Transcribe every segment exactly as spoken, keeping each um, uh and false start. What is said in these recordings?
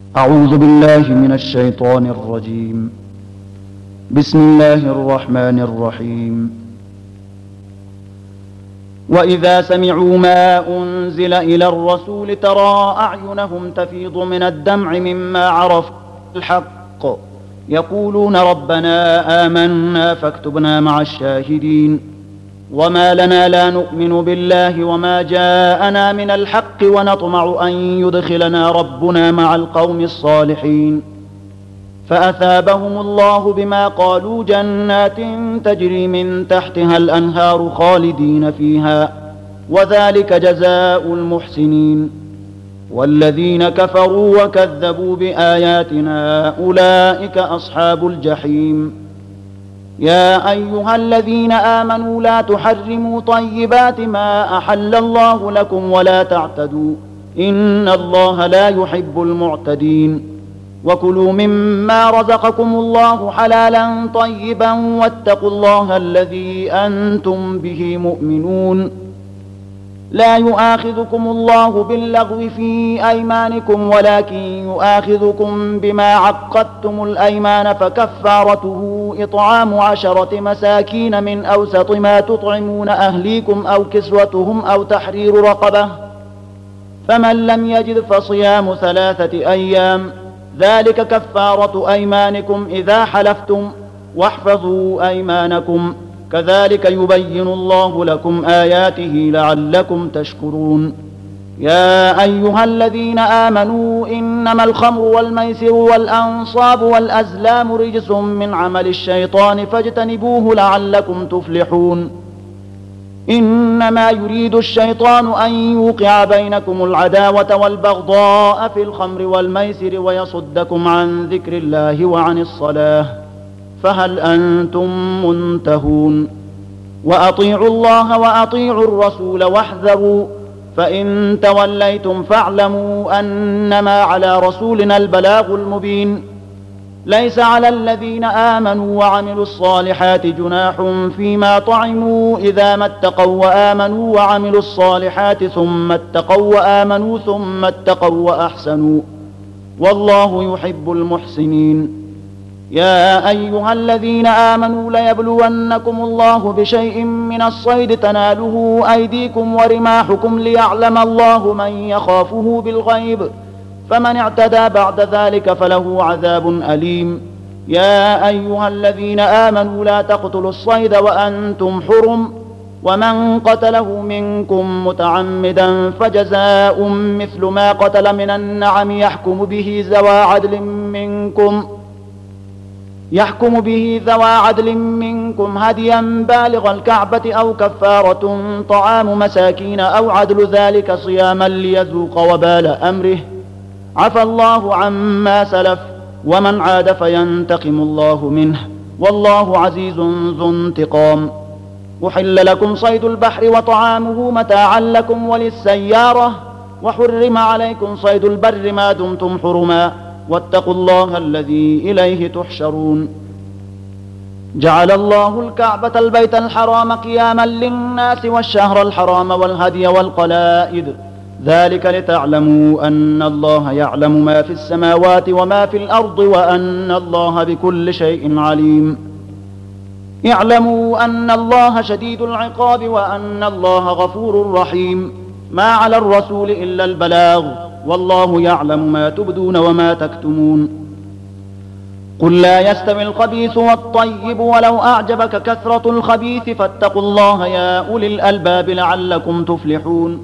أعوذ بالله من الشيطان الرجيم. بسم الله الرحمن الرحيم. وإذا سمعوا ما أنزل إلى الرسول ترى أعينهم تفيض من الدمع مما عرفوا الحق يقولون ربنا آمنا فاكتبنا مع الشاهدين وما لنا لا نؤمن بالله وما جاءنا من الحق ونطمع أن يدخلنا ربنا مع القوم الصالحين فأثابهم الله بما قالوا جنات تجري من تحتها الأنهار خالدين فيها وذلك جزاء المحسنين والذين كفروا وكذبوا بآياتنا أولئك أصحاب الجحيم. يا أيها الذين آمنوا لا تحرموا طيبات ما أحل الله لكم ولا تعتدوا إن الله لا يحب المعتدين وكلوا مما رزقكم الله حلالا طيبا واتقوا الله الذي أنتم به مؤمنون. لا يؤاخذكم الله باللغو في أيمانكم ولكن يؤاخذكم بما عقدتم الأيمان فكفارته إطعام عشرة مساكين من أوسط ما تطعمون أهليكم أو كسوتهم أو تحرير رقبة فمن لم يجد فصيام ثلاثة أيام ذلك كفارة أيمانكم إذا حلفتم واحفظوا أيمانكم كذلك يبين الله لكم آياته لعلكم تشكرون. يا أيها الذين آمنوا إنما الخمر والميسر والأنصاب والأزلام رجس من عمل الشيطان فاجتنبوه لعلكم تفلحون. إنما يريد الشيطان أن يوقع بينكم العداوة والبغضاء في الخمر والميسر ويصدكم عن ذكر الله وعن الصلاة فهل أنتم منتهون. وأطيعوا الله وأطيعوا الرسول واحذروا فإن توليتم فاعلموا أنما على رسولنا البلاغ المبين. ليس على الذين آمنوا وعملوا الصالحات جناح فيما طعموا إذا ما اتقوا وآمنوا وعملوا الصالحات ثم اتقوا وآمنوا ثم اتقوا وأحسنوا والله يحب المحسنين. يا أيها الذين آمنوا ليبلونكم الله بشيء من الصيد تناله أيديكم ورماحكم ليعلم الله من يخافه بالغيب فمن اعتدى بعد ذلك فله عذاب أليم. يا أيها الذين آمنوا لا تقتلوا الصيد وأنتم حرم ومن قتله منكم متعمدا فجزاء مثل ما قتل من النعم يحكم به ذوى عدل منكم يحكم به ذوى عدل منكم هديا بالغ الكعبة أو كفارة طعام مساكين أو عدل ذلك صياما ليذوق وبال أمره عفى الله عما سلف ومن عاد فينتقم الله منه والله عزيز ذو انتقام. أحل لكم صيد البحر وطعامه متاعا لكم وللسيارة وحرم عليكم صيد البر ما دمتم حرما واتقوا الله الذي إليه تحشرون. جعل الله الكعبة البيت الحرام قياما للناس والشهر الحرام والهدي والقلائد ذلك لتعلموا أن الله يعلم ما في السماوات وما في الأرض وأن الله بكل شيء عليم. اعلموا أن الله شديد العقاب وأن الله غفور رحيم. ما على الرسول إلا البلاغ والله يعلم ما تبدون وما تكتمون. قل لا يستوي الخبيث والطيب ولو أعجبك كثرة الخبيث فاتقوا الله يا أولي الألباب لعلكم تفلحون.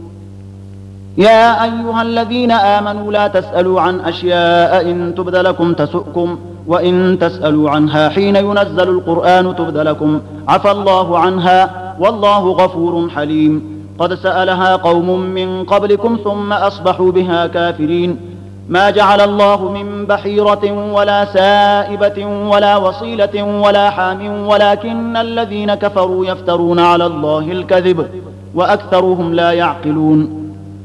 يا أيها الذين آمنوا لا تسألوا عن أشياء إن تبد لكم تسؤكم وإن تسألوا عنها حين ينزل القرآن تبد لكم عفى الله عنها والله غفور حليم. قد سألها قوم من قبلكم ثم أصبحوا بها كافرين. ما جعل الله من بحيرة ولا سائبة ولا وصيلة ولا حام ولكن الذين كفروا يفترون على الله الكذب وأكثرهم لا يعقلون.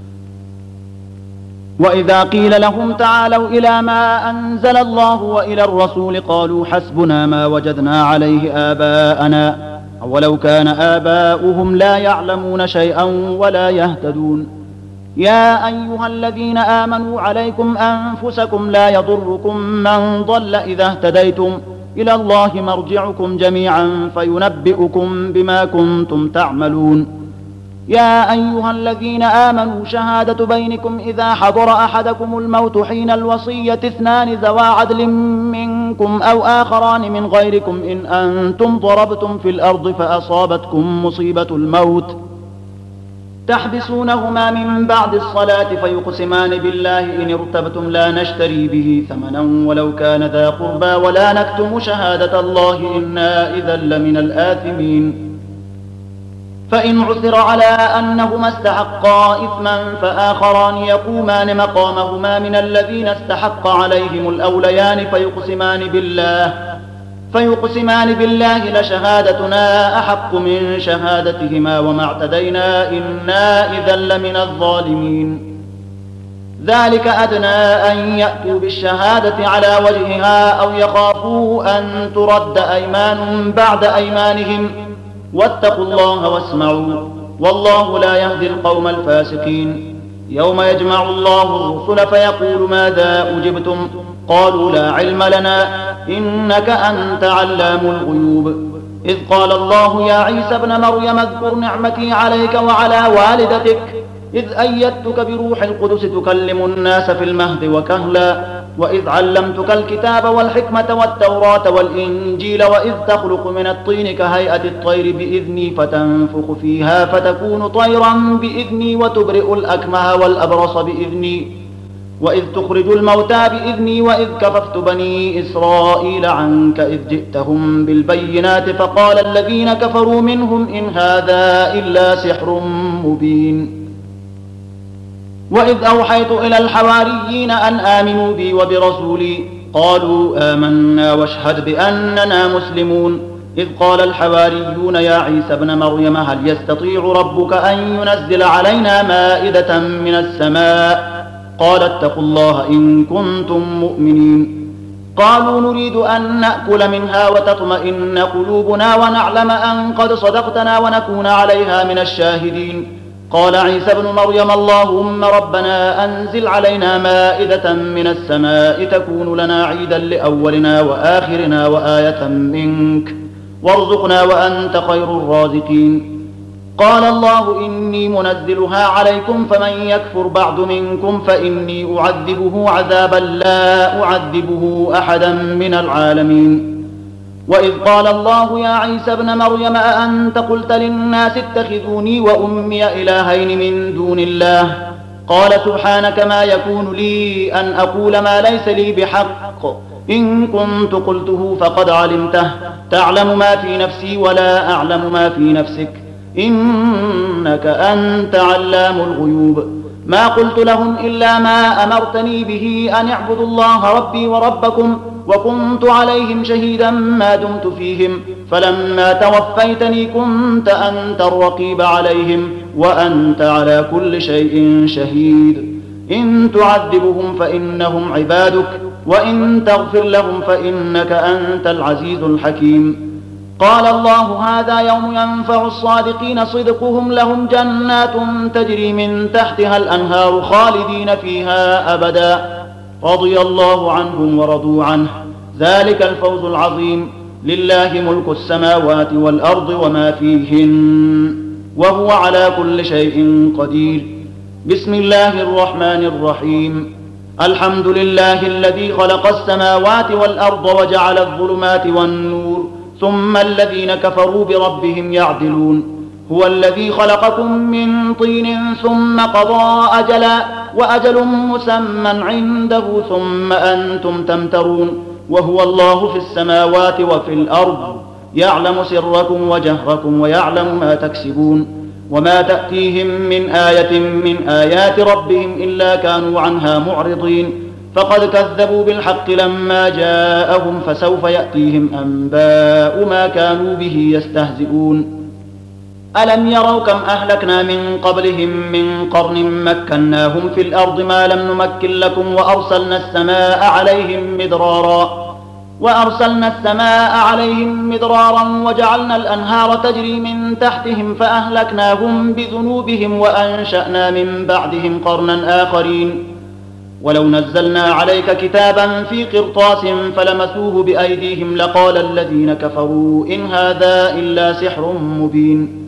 وإذا قيل لهم تعالوا إلى ما أنزل الله وإلى الرسول قالوا حسبنا ما وجدنا عليه آباءنا أولو كان آباؤهم لا يعلمون شيئا ولا يهتدون. يا أيها الذين آمنوا عليكم أنفسكم لا يضركم من ضل إذا اهتديتم إلى الله مرجعكم جميعا فينبئكم بما كنتم تعملون. يا أيها الذين آمنوا شهادة بينكم إذا حضر أحدكم الموت حين الوصية اثنان ذوى عدل منكم أو آخران من غيركم إن أنتم ضربتم في الأرض فأصابتكم مصيبة الموت تحبسونهما من بعد الصلاة فيقسمان بالله إن ارتبتم لا نشتري به ثمنا ولو كان ذا قربى ولا نكتم شهادة الله إنا إذا لمن الآثمين. فإن عثر على أنهما استحقا إثما فآخران يقومان مقامهما من الذين استحق عليهم الأوليان فيقسمان بالله فيقسمان بالله لشهادتنا أحق من شهادتهما وما اعتدينا إنا إذا لمن الظالمين. ذلك أدنى أن يأتوا بالشهادة على وجهها أو يخافوا أن ترد أيمان بعد أيمانهم واتقوا الله واسمعوا والله لا يهدي القوم الفاسقين. يوم يجمع الله الرسل فيقول ماذا أجبتم قالوا لا علم لنا إنك أنت علام الغيوب. إذ قال الله يا عيسى ابن مريم اذكر نعمتي عليك وعلى والدتك إذ أيدتك بروح القدس تكلم الناس في المهد وكهلا وإذ علمتك الكتاب والحكمة والتوراة والإنجيل وإذ تخلق من الطين كهيئة الطير بإذني فتنفخ فيها فتكون طيرا بإذني وتبرئ الأكمه والأبرص بإذني وإذ تخرج الموتى بإذني وإذ كففت بني إسرائيل عنك إذ جئتهم بالبينات فقال الذين كفروا منهم إن هذا إلا سحر مبين. وإذ أوحيت إلى الحواريين أن آمنوا بي وبرسولي قالوا آمنا واشهد بأننا مسلمون. إذ قال الحواريون يا عيسى ابن مريم هل يستطيع ربك أن ينزل علينا مائدة من السماء قال اتقوا الله إن كنتم مؤمنين. قالوا نريد أن نأكل منها وتطمئن قلوبنا ونعلم أن قد صدقتنا ونكون عليها من الشاهدين. قال عيسى ابن مريم اللهم ربنا أنزل علينا مائدة من السماء تكون لنا عيدا لأولنا وآخرنا وآية منك وارزقنا وأنت خير الرازقين. قال الله إني منزلها عليكم فمن يكفر بعد منكم فإني أعذبه عذابا لا أعذبه أحدا من العالمين. وإذ قال الله يا عيسى ابن مريم أأنت قلت للناس اتخذوني وأمي إلهين من دون الله قال سبحانك ما يكون لي أن أقول ما ليس لي بحق إن كنت قلته فقد علمته تعلم ما في نفسي ولا أعلم ما في نفسك إنك أنت علام الغيوب. ما قلت لهم إلا ما أمرتني به أن اعبدوا الله ربي وربكم وكنت عليهم شهيدا ما دمت فيهم فلما توفيتني كنت أنت الرقيب عليهم وأنت على كل شيء شهيد. إن تعذبهم فإنهم عبادك وإن تغفر لهم فإنك أنت العزيز الحكيم. قال الله هذا يوم ينفع الصادقين صدقهم لهم جنات تجري من تحتها الأنهار خالدين فيها أبدا رضي الله عنهم ورضوا عنه ذلك الفوز العظيم. لله ملك السماوات والأرض وما فيهن وهو على كل شيء قدير. بسم الله الرحمن الرحيم. الحمد لله الذي خلق السماوات والأرض وجعل الظلمات والنور ثم الذين كفروا بربهم يعدلون. هو الذي خلقكم من طين ثم قضى أجلا وأجل مسمى عنده ثم أنتم تمترون. وهو الله في السماوات وفي الأرض يعلم سركم وجهركم ويعلم ما تكسبون. وما تأتيهم من آية من آيات ربهم إلا كانوا عنها معرضين. فقد كذبوا بالحق لما جاءهم فسوف يأتيهم أنباء ما كانوا به يستهزئون. ألم يروا كم أهلكنا من قبلهم من قرن مكناهم في الأرض ما لم نمكن لكم وأرسلنا السماء عليهم مدرارا وأرسلنا السماء عليهم مدرارا وجعلنا الأنهار تجري من تحتهم فأهلكناهم بذنوبهم وأنشأنا من بعدهم قرنا آخرين ولو نزلنا عليك كتابا في قرطاس فلمسوه بأيديهم لقال الذين كفروا إن هذا إلا سحر مبين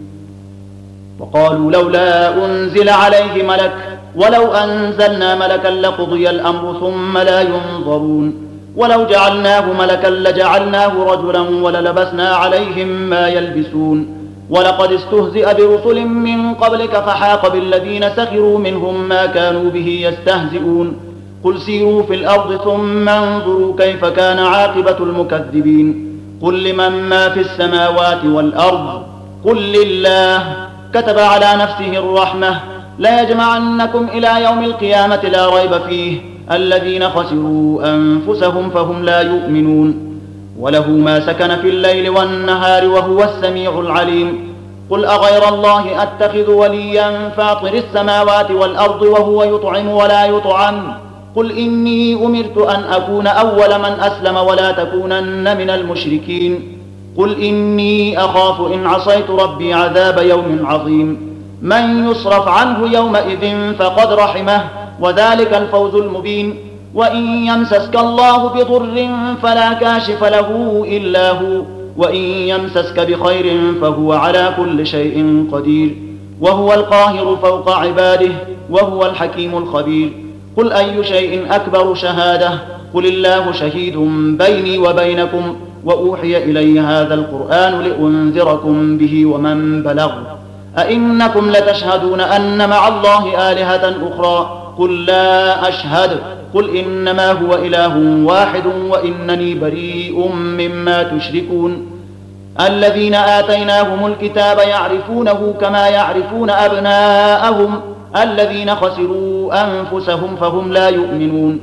وقالوا لولا أنزل عليه ملك ولو أنزلنا ملكا لقضي الأمر ثم لا ينظرون ولو جعلناه ملكا لجعلناه رجلا وللبسنا عليهم ما يلبسون ولقد استهزئ برسل من قبلك فحاق بالذين سخروا منهم ما كانوا به يستهزئون قل سيروا في الأرض ثم انظروا كيف كان عاقبة المكذبين قل لمن ما في السماوات والأرض قل لله كتب على نفسه الرحمة ليجمعنكم إلى يوم القيامة لا ريب فيه الذين خسروا أنفسهم فهم لا يؤمنون وله ما سكن في الليل والنهار وهو السميع العليم قل أغير الله أتخذ وليا فاطر السماوات والأرض وهو يطعم ولا يطعم قل إني أمرت أن أكون أول من أسلم ولا تكونن من المشركين قل إني أخاف إن عصيت ربي عذاب يوم عظيم من يصرف عنه يومئذ فقد رحمه وذلك الفوز المبين وإن يمسسك الله بضر فلا كاشف له إلا هو وإن يمسسك بخير فهو على كل شيء قدير وهو القاهر فوق عباده وهو الحكيم الخبير قل أي شيء أكبر شهادة قل الله شهيد بيني وبينكم وأوحي إلي هذا القرآن لأنذركم به ومن بلغ أئنكم لتشهدون أن مع الله آلهة أخرى قل لا أشهد قل إنما هو إله واحد وإنني بريء مما تشركون الذين آتيناهم الكتاب يعرفونه كما يعرفون أبناءهم الذين خسروا أنفسهم فهم لا يؤمنون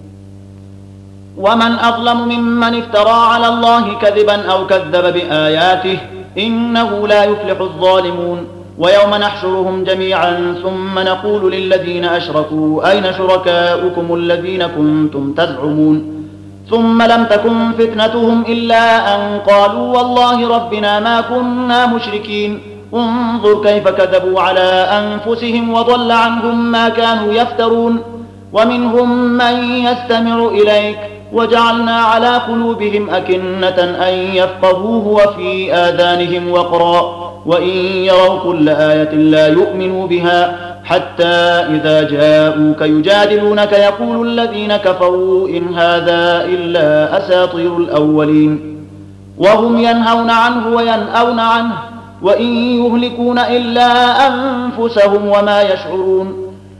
ومن أظلم ممن افترى على الله كذبا أو كذب بآياته إنه لا يفلح الظالمون ويوم نحشرهم جميعا ثم نقول للذين أشركوا أين شركاؤكم الذين كنتم تزعمون ثم لم تكن فتنتهم إلا أن قالوا والله ربنا ما كنا مشركين انظر كيف كذبوا على أنفسهم وضل عنهم ما كانوا يفترون ومنهم من يستمع إليك وجعلنا على قلوبهم أكنة أن يفقهوه وفي آذانهم وقرا وإن يروا كل آية لا يؤمنوا بها حتى إذا جاءوك يجادلونك يقول الذين كفروا إن هذا إلا أساطير الأولين وهم ينهون عنه وينأون عنه وإن يهلكون إلا أنفسهم وما يشعرون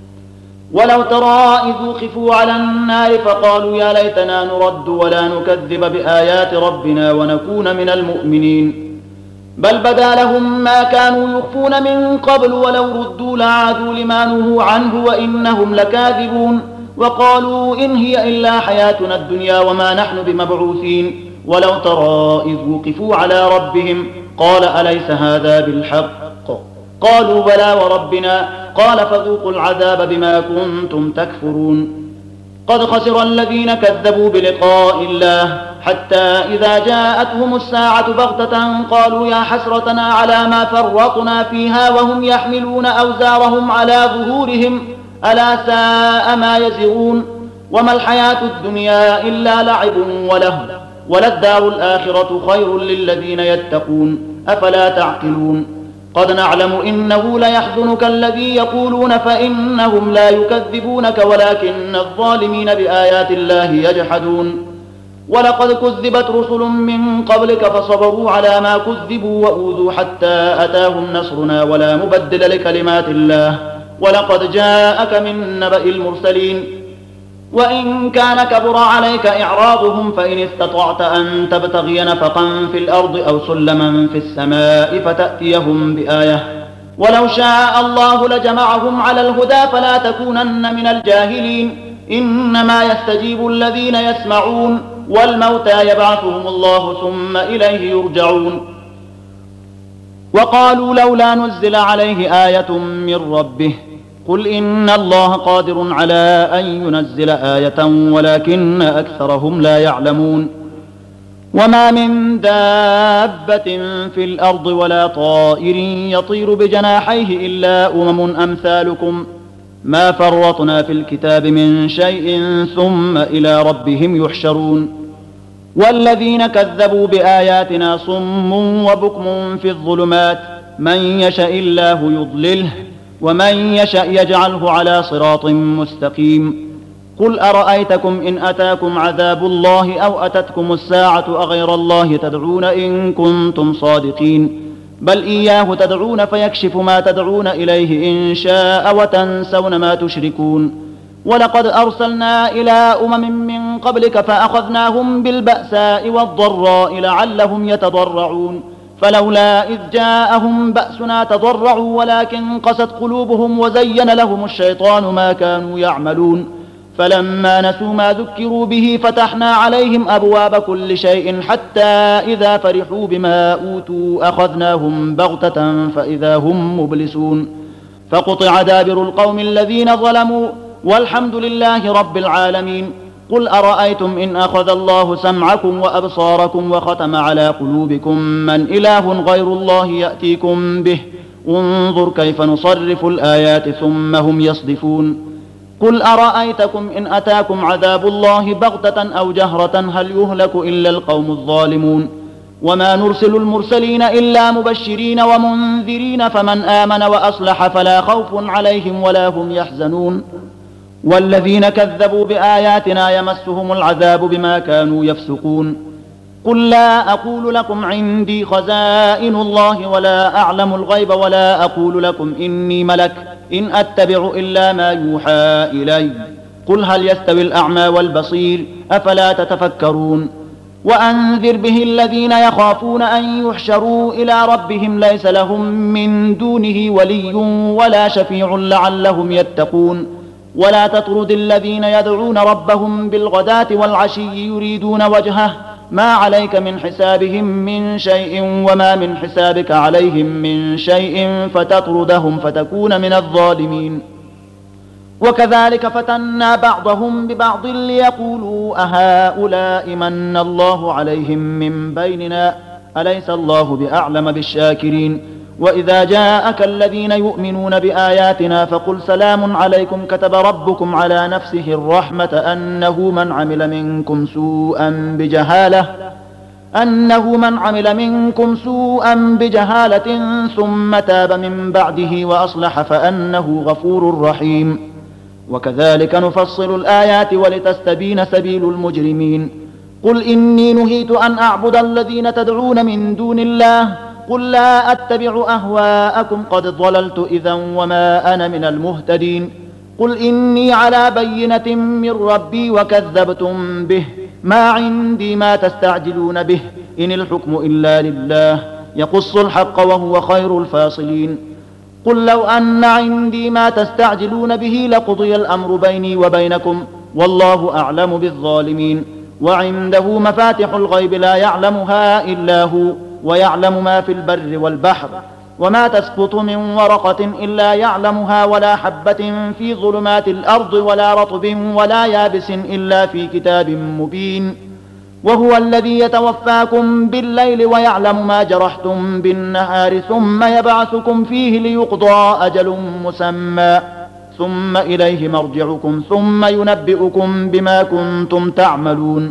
ولو ترى إذ وقفوا على النار فقالوا يا ليتنا نرد ولا نكذب بآيات ربنا ونكون من المؤمنين بل بدا لهم ما كانوا يخفون من قبل ولو ردوا لعادوا لما نهوا عنه وإنهم لكاذبون وقالوا إن هي إلا حياتنا الدنيا وما نحن بمبعوثين ولو ترى إذ وقفوا على ربهم قال أليس هذا بالحق قالوا بلى وربنا قال فذوقوا العذاب بما كنتم تكفرون قد خسر الذين كذبوا بلقاء الله حتى إذا جاءتهم الساعة بغتة قالوا يا حسرتنا على ما فرطنا فيها وهم يحملون أوزارهم على ظهورهم ألا ساء ما يزرون وما الحياة الدنيا إلا لعب وله وللدار الآخرة خير للذين يتقون أفلا تعقلون قد نعلم إنه ليحزنك الذي يقولون فإنهم لا يكذبونك ولكن الظالمين بآيات الله يجحدون ولقد كذبت رسل من قبلك فصبروا على ما كذبوا وأوذوا حتى أتاهم نصرنا ولا مبدل لكلمات الله ولقد جاءك من نبأ المرسلين وإن كان كبر عليك إعراضهم فإن استطعت أن تبتغي نفقا في الأرض أو سلما في السماء فتأتيهم بآية ولو شاء الله لجمعهم على الهدى فلا تكونن من الجاهلين إنما يستجيب الذين يسمعون والموتى يبعثهم الله ثم إليه يرجعون وقالوا لولا نزل عليه آية من ربه قل إن الله قادر على أن ينزل آية ولكن أكثرهم لا يعلمون وما من دابة في الأرض ولا طائر يطير بجناحيه إلا أمم أمثالكم ما فرطنا في الكتاب من شيء ثم إلى ربهم يحشرون والذين كذبوا بآياتنا صم وبكم في الظلمات من يشاء الله يضلله ومن يشاء يجعله على صراط مستقيم قل أرأيتكم إن أتاكم عذاب الله أو أتتكم الساعة أغير الله تدعون إن كنتم صادقين بل إياه تدعون فيكشف ما تدعون إليه إن شاء وتنسون ما تشركون ولقد أرسلنا إلى أمم من قبلك فأخذناهم بالبأساء والضراء لعلهم يتضرعون فلولا إذ جاءهم بأسنا تضرعوا ولكن قست قلوبهم وزين لهم الشيطان ما كانوا يعملون فلما نسوا ما ذكروا به فتحنا عليهم أبواب كل شيء حتى إذا فرحوا بما أوتوا أخذناهم بغتة فإذا هم مبلسون فقطع دابر القوم الذين ظلموا والحمد لله رب العالمين قل أرأيتم إن أخذ الله سمعكم وأبصاركم وختم على قلوبكم من إله غير الله يأتيكم به انظر كيف نصرف الآيات ثم هم يصدفون قل أرأيتكم إن أتاكم عذاب الله بغتة أو جهرة هل يهلك إلا القوم الظالمون وما نرسل المرسلين إلا مبشرين ومنذرين فمن آمن وأصلح فلا خوف عليهم ولا هم يحزنون والذين كذبوا بآياتنا يمسهم العذاب بما كانوا يفسقون قل لا أقول لكم عندي خزائن الله ولا أعلم الغيب ولا أقول لكم إني ملك إن أتبع إلا ما يوحى إلي قل هل يستوي الأعمى والبصير أفلا تتفكرون وأنذر به الذين يخافون أن يحشروا إلى ربهم ليس لهم من دونه ولي ولا شفيع لعلهم يتقون ولا تطرد الذين يدعون ربهم بالغداة والعشي يريدون وجهه ما عليك من حسابهم من شيء وما من حسابك عليهم من شيء فتطردهم فتكون من الظالمين وكذلك فتنا بعضهم ببعض ليقولوا أهؤلاء من الله عليهم من بيننا أليس الله بأعلم بالشاكرين وإذا جاءك الذين يؤمنون بآياتنا فقل سلام عليكم كتب ربكم على نفسه الرحمة أنه من عمل منكم سوءا بجهالة أنه من عمل منكم سوءا بجهالة ثم تاب من بعده وأصلح فأنه غفور رحيم وكذلك نفصل الآيات ولتستبين سبيل المجرمين قل إني نهيت أن أعبد الذين تدعون من دون الله قل لا أتبع أهواءكم قد ضللت إذا وما أنا من المهتدين قل إني على بينة من ربي وكذبتم به ما عندي ما تستعجلون به إن الحكم إلا لله يقص الحق وهو خير الفاصلين قل لو أن عندي ما تستعجلون به لقضي الأمر بيني وبينكم والله أعلم بالظالمين وعنده مفاتح الغيب لا يعلمها إلا هو ويعلم ما في البر والبحر وما تسقط من ورقة إلا يعلمها ولا حبة في ظلمات الأرض ولا رطب ولا يابس إلا في كتاب مبين وهو الذي يتوفاكم بالليل ويعلم ما جرحتم بالنهار ثم يبعثكم فيه ليقضى أجل مسمى ثم إليه مرجعكم ثم ينبئكم بما كنتم تعملون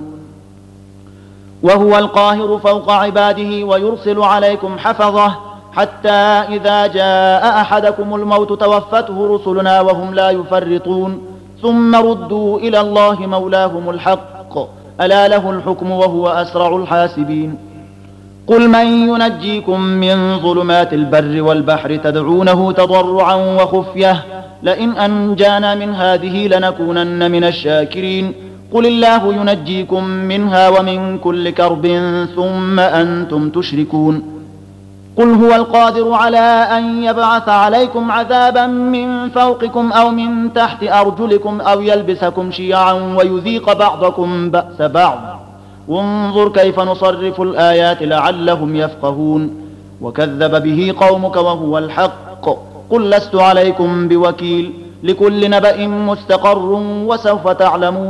وهو القاهر فوق عباده ويرسل عليكم حفظه حتى إذا جاء أحدكم الموت توفته رسلنا وهم لا يفرطون ثم ردوا إلى الله مولاهم الحق ألا له الحكم وهو أسرع الحاسبين قل من ينجيكم من ظلمات البر والبحر تدعونه تضرعا وخفية لئن أنجانا من هذه لنكونن من الشاكرين قل الله ينجيكم منها ومن كل كرب ثم أنتم تشركون قل هو القادر على أن يبعث عليكم عذابا من فوقكم أو من تحت أرجلكم أو يلبسكم شيعا ويذيق بعضكم بأس بعض وانظر كيف نصرف الآيات لعلهم يفقهون وكذب به قومك وهو الحق قل لست عليكم بوكيل لكل نبأ مستقر وسوف تعلمون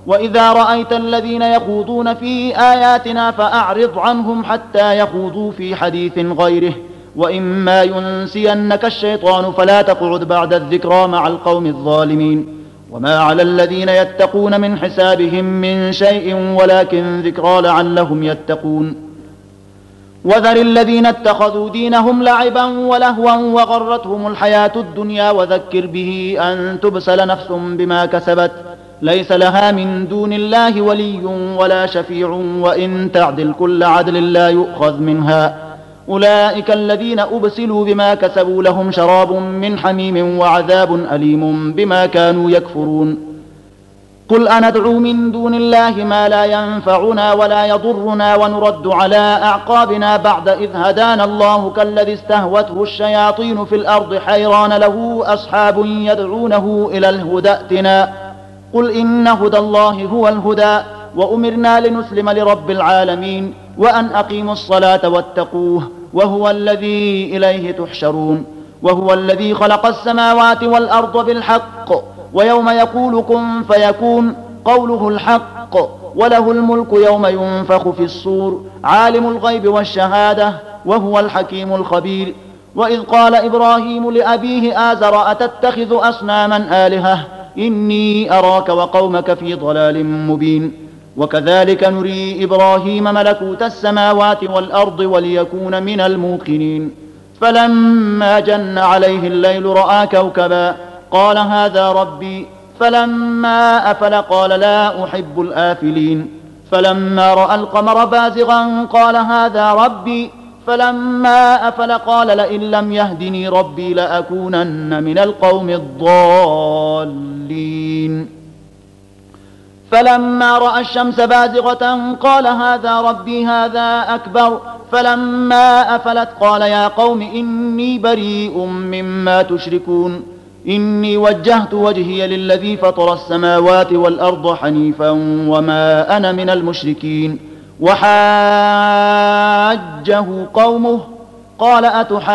وإذا رأيت الذين يخوضون في آياتنا فأعرض عنهم حتى يخوضوا في حديث غيره، وإما ينسينك الشيطان فلا تقعد بعد الذكرى مع القوم الظالمين. وما على الذين يتقون من حسابهم من شيء ولكن ذكرى لعلهم يتقون. وذر الذين اتخذوا دينهم لعبا ولهوا وغرتهم الحياة الدنيا وذكر به أن تبسل نفس بما كسبت ليس لها من دون الله ولي ولا شفيع وإن تعدل كل عدل لا يؤخذ منها. أولئك الذين أبسلوا بما كسبوا لهم شراب من حميم وعذاب أليم بما كانوا يكفرون. قل أندعو من دون الله ما لا ينفعنا ولا يضرنا ونرد على أعقابنا بعد إذ هدانا الله كالذي استهوته الشياطين في الأرض حيران له أصحاب يدعونه إلى الهدى ائتنا. قل إن هدى الله هو الهدى وأمرنا لنسلم لرب العالمين وأن أقيموا الصلاة واتقوه وهو الذي إليه تحشرون. وهو الذي خلق السماوات والأرض بالحق ويوم يقول كن فيكون قوله الحق وله الملك يوم ينفخ في الصور عالم الغيب والشهادة وهو الحكيم الخبير. وإذ قال إبراهيم لأبيه آزر أتتخذ أصناما آلهة إني أراك وقومك في ضلال مبين. وكذلك نري إبراهيم ملكوت السماوات والأرض وليكون من الموقنين. فلما جن عليه الليل رأى كوكبا قال هذا ربي فلما أفل قال لا أحب الآفلين. فلما رأى القمر بازغا قال هذا ربي فلما أفل قال لئن لم يهدني ربي لأكونن من القوم الضالين. فلما رأى الشمس بازغة قال هذا ربي هذا أكبر. فلما أفلت قال يا قوم إني بريء مما تشركون إني وجهت وجهي للذي فطر السماوات والأرض حنيفا وما أنا من المشركين. وحاجه قومه قال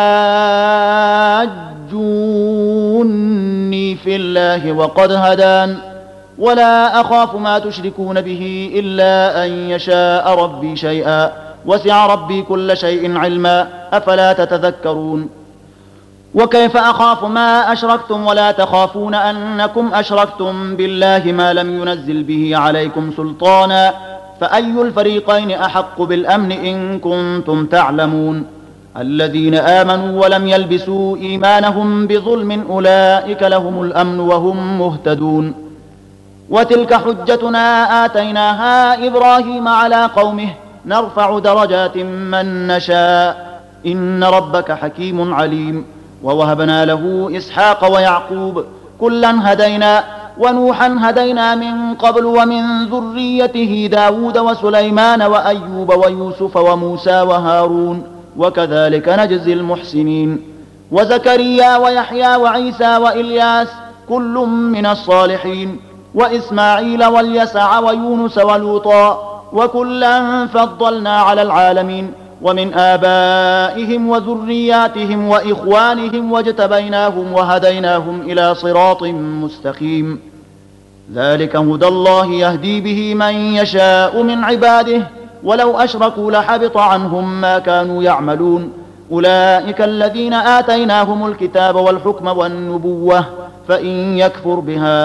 أتحاجوني في الله وقد هدان ولا أخاف ما تشركون به إلا أن يشاء ربي شيئا وسع ربي كل شيء علما أفلا تتذكرون. وكيف أخاف ما أشركتم ولا تخافون أنكم أشركتم بالله ما لم ينزل به عليكم سلطانا فأي الفريقين أحق بالأمن إن كنتم تعلمون. الذين آمنوا ولم يلبسوا إيمانهم بظلم أولئك لهم الأمن وهم مهتدون. وتلك حجتنا آتيناها إبراهيم على قومه نرفع درجات من نشاء إن ربك حكيم عليم. ووهبنا له إسحاق ويعقوب كلا هدينا ونوحا هدينا من قبل ومن ذريته داود وسليمان وأيوب ويوسف وموسى وهارون وكذلك نجزي المحسنين. وزكريا ويحيى وعيسى وإلياس كل من الصالحين وإسماعيل واليسع ويونس ولوطا وكلا فضلنا على العالمين. ومن آبائهم وذرياتهم وإخوانهم واجتبيناهم وهديناهم إلى صراط مستقيم. ذلك هدى الله يهدي به من يشاء من عباده ولو أشركوا لحبط عنهم ما كانوا يعملون. أولئك الذين آتيناهم الكتاب والحكم والنبوة فإن يكفر بها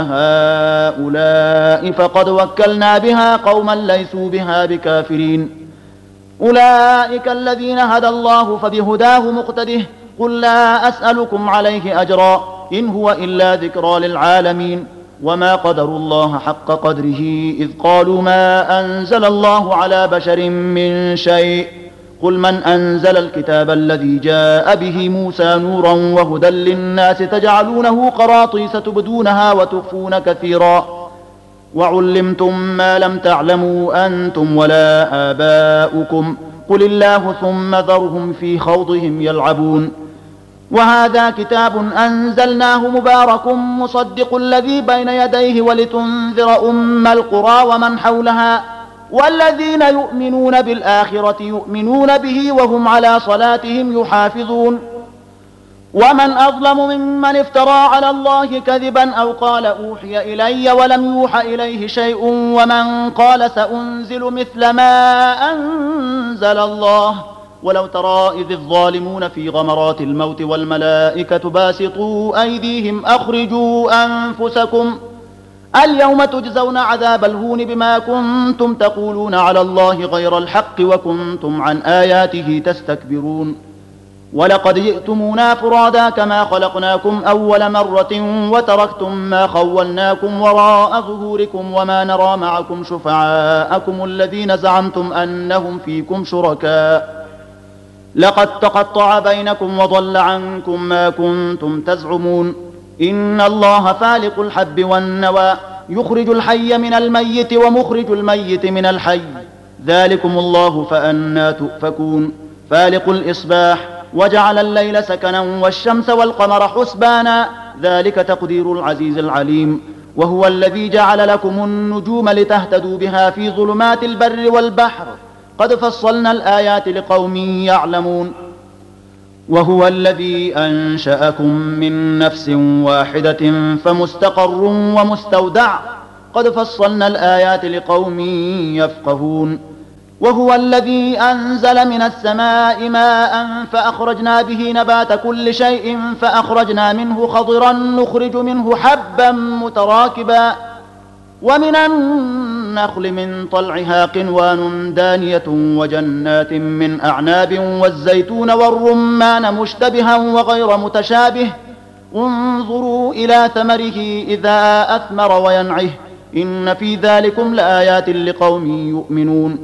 هؤلاء فقد وكلنا بها قوما ليسوا بها بكافرين. أولئك الذين هدى الله فبهداه مقتده قل لا أسألكم عليه أجرا إن هو إلا ذكرى للعالمين. وما قدروا الله حق قدره إذ قالوا ما أنزل الله على بشر من شيء قل من أنزل الكتاب الذي جاء به موسى نورا وهدى للناس تجعلونه قراطيس تبدونها وتخفون كثيرا وعلمتم ما لم تعلموا أنتم ولا آباؤكم قل الله ثم ذرهم في خوضهم يلعبون. وهذا كتاب أنزلناه مبارك مصدق الذي بين يديه ولتنذر أم القرى ومن حولها والذين يؤمنون بالآخرة يؤمنون به وهم على صلاتهم يحافظون. ومن أظلم ممن افترى على الله كذبا أو قال أوحي إلي ولم يوحى إليه شيء ومن قال سأنزل مثل ما أنزل الله ولو ترى إذ الظالمون في غمرات الموت والملائكة باسطوا أيديهم أخرجوا أنفسكم اليوم تجزون عذاب الهون بما كنتم تقولون على الله غير الحق وكنتم عن آياته تستكبرون ولقد جئتمونا فرادا كما خلقناكم أول مرة وتركتم ما خولناكم وراء ظهوركم وما نرى معكم شفعاءكم الذين زعمتم أنهم فيكم شركاء لقد تقطع بينكم وضل عنكم ما كنتم تزعمون إن الله فالق الحب والنوى يخرج الحي من الميت ومخرج الميت من الحي ذلكم الله فأنى تؤفكون فالق الإصباح وجعل الليل سكنا والشمس والقمر حسبانا ذلك تقدير العزيز العليم وهو الذي جعل لكم النجوم لتهتدوا بها في ظلمات البر والبحر قد فصلنا الآيات لقوم يعلمون وهو الذي أنشأكم من نفس واحدة فمستقر ومستودع قد فصلنا الآيات لقوم يفقهون وهو الذي أنزل من السماء ماء فأخرجنا به نبات كل شيء فأخرجنا منه خضرا نخرج منه حبا متراكبا ومن النخل من طلعها قنوان دانية وجنات من أعناب والزيتون والرمان مشتبها وغير متشابه انظروا إلى ثمره إذا أثمر وينعه إن في ذلكم لآيات لقوم يؤمنون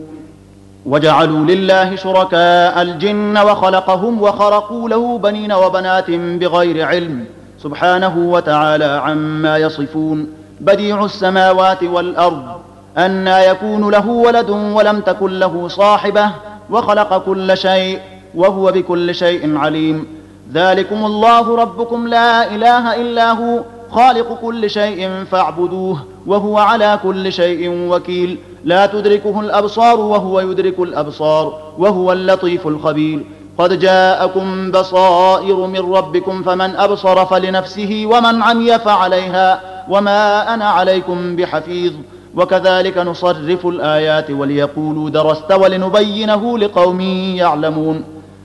وجعلوا لله شركاء الجن وخلقهم وخرقوا له بنين وبنات بغير علم سبحانه وتعالى عما يصفون بديع السماوات والأرض أنى يكون له ولد ولم تكن له صاحبة وخلق كل شيء وهو بكل شيء عليم ذلكم الله ربكم لا إله إلا هو خالق كل شيء فاعبدوه وهو على كل شيء وكيل لا تدركه الأبصار وهو يدرك الأبصار وهو اللطيف الخبير قد جاءكم بصائر من ربكم فمن أبصر فلنفسه ومن عمي فعليها وما أنا عليكم بحفيظ وكذلك نصرف الآيات وليقولوا درست ولنبينه لقوم يعلمون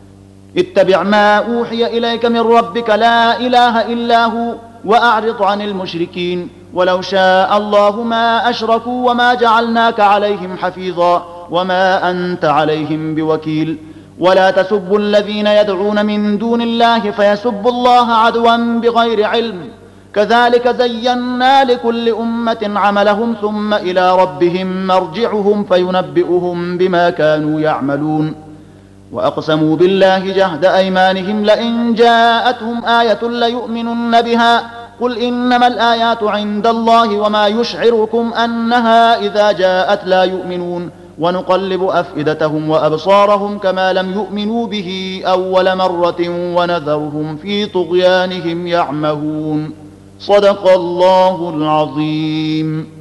اتبع ما أوحي إليك من ربك لا إله إلا هو وأعرض عن المشركين ولو شاء الله ما أشركوا وما جعلناك عليهم حفيظا وما أنت عليهم بوكيل ولا تسبوا الذين يدعون من دون الله فيسبوا الله عدوا بغير علم كذلك زينا لكل أمة عملهم ثم إلى ربهم مرجعهم فينبئهم بما كانوا يعملون وأقسموا بالله جهد أيمانهم لئن جاءتهم آية ليؤمنن بها قل إنما الآيات عند الله وما يشعركم أنها إذا جاءت لا يؤمنون ونقلب أفئدتهم وأبصارهم كما لم يؤمنوا به أول مرة ونذرهم في طغيانهم يعمهون صدق الله العظيم.